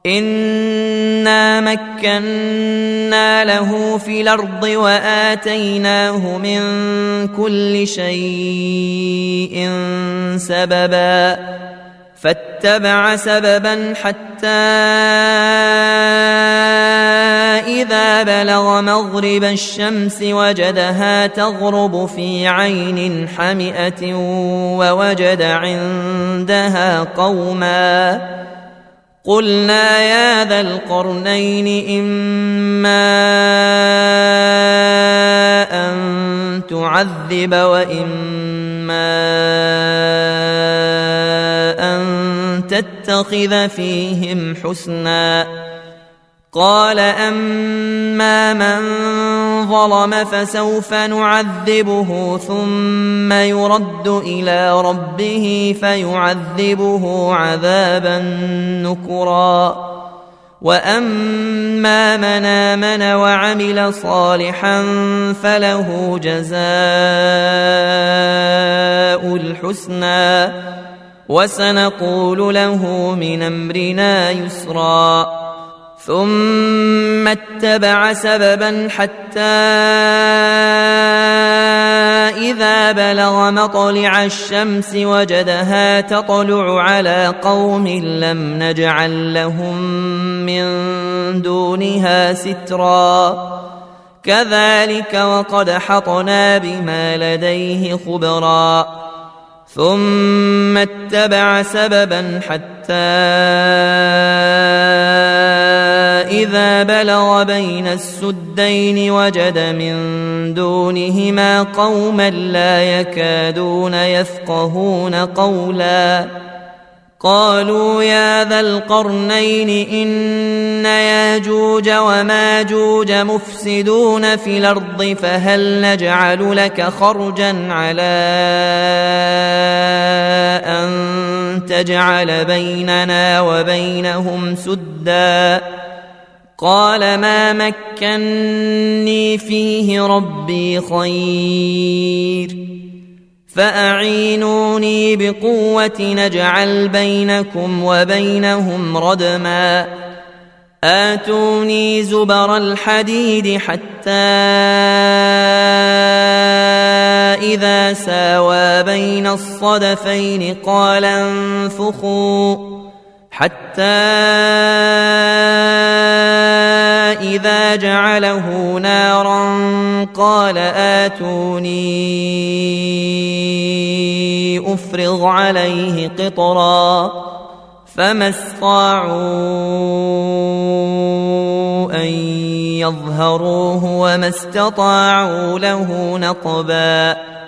إنا مكنا له في الأرض وآتيناه من كل شيء سببا فاتبع سببا حتى إذا بلغ مغرب الشمس وجدها تغرب في عين حمئة ووجد عندها قوما قلنا يا ذا القرنين إما أن تعذب وإما أن تتخذ فيهم حسنا قال أما من ظلم فسوف نعذبه ثم يرد إلى ربه فيعذبه عذابا نكرا وأما من آمن وعمل صالحا فله جزاء الحسنى وسنقول له من أمرنا يسرا ثم اتبع سببا حتى إذا بلغ مطلع الشمس وجدها تطلع على قوم لم نجعل لهم من دونها سترا كذلك وقد حطنا بما لديه خبرا ثم اتبع سببا حتى إذا بلغ بين السدين وجد من دونهما قوما لا يكادون يفقهون قولا قالوا يا ذا القرنين إن ياجوج وماجوج مفسدون في الأرض فهل نجعل لك خرجا على أن تجعل بيننا وبينهم سدا قال ما مكني فيه ربي خير فأعينوني بقوة نجعل بينكم وبينهم ردما آتوني زبر الحديد حتى إذا ساوى بين الصدفين قال انفخوا حتى إذا جعله نارا قال آتوني أفرغ عليه قطرا فما استطاعوا أن يظهروه وما استطاعوا له نقبا